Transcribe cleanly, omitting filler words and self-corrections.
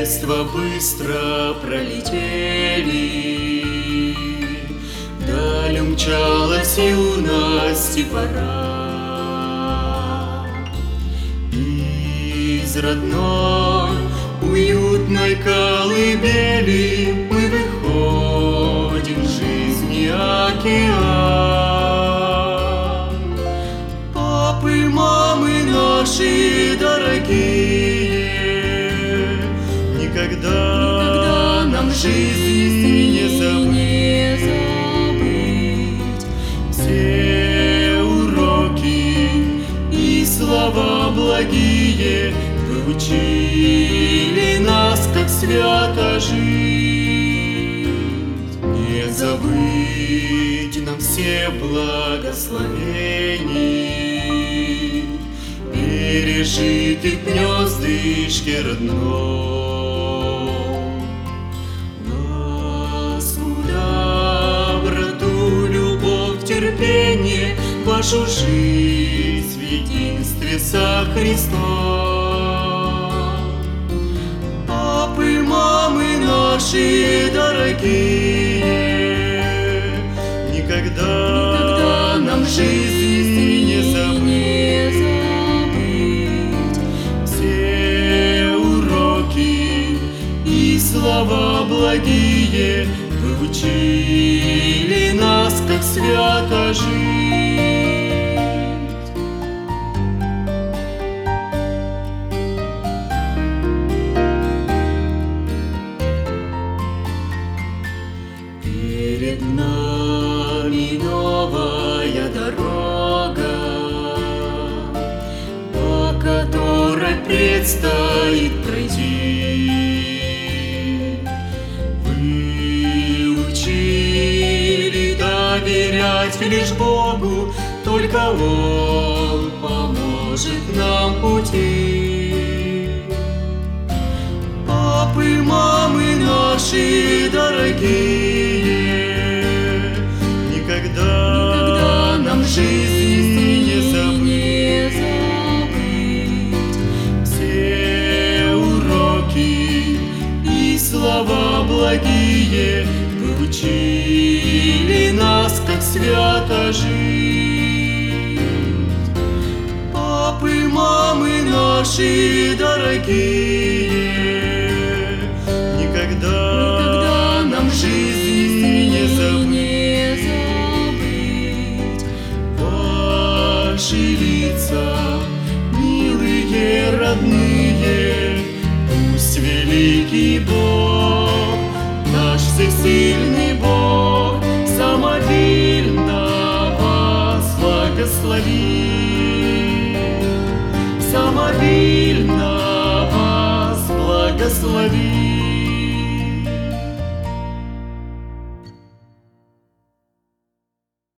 детства быстро пролетели, вдаль умчалась юность и пора. Из родной уютной колыбели мы выходим в жизни океан. Папы, мамы наши дорогие, никогда нам жизни не забыть. Все уроки и слова благие вы учили нас, как свято жить. Не забыть нам все благословений, пережитых в гнездышке родном. Ласку, доброту, любовь, терпение, вашу жизнь в единстве со Христом. Папы, мамы наши дорогие, никогда нам жизни не забыть. Все уроки и слова благие вы учили нас, как свято жить. Перед нами новая дорога, по которой предстоит пройти. Вы учили доверять лишь Богу, только Он поможет нам в пути. Папы, мамы наши дорогие, никогда нам жизни не забыть. Все уроки и слова благие вы учили нас, как свято жить. Папы, мамы наши дорогие, никогда нам жизни не забыть. Ваши лица, милые, родные, пусть великий Бог, наш всесильный Бог, самовильно вас благословит, самовильно вас благословит.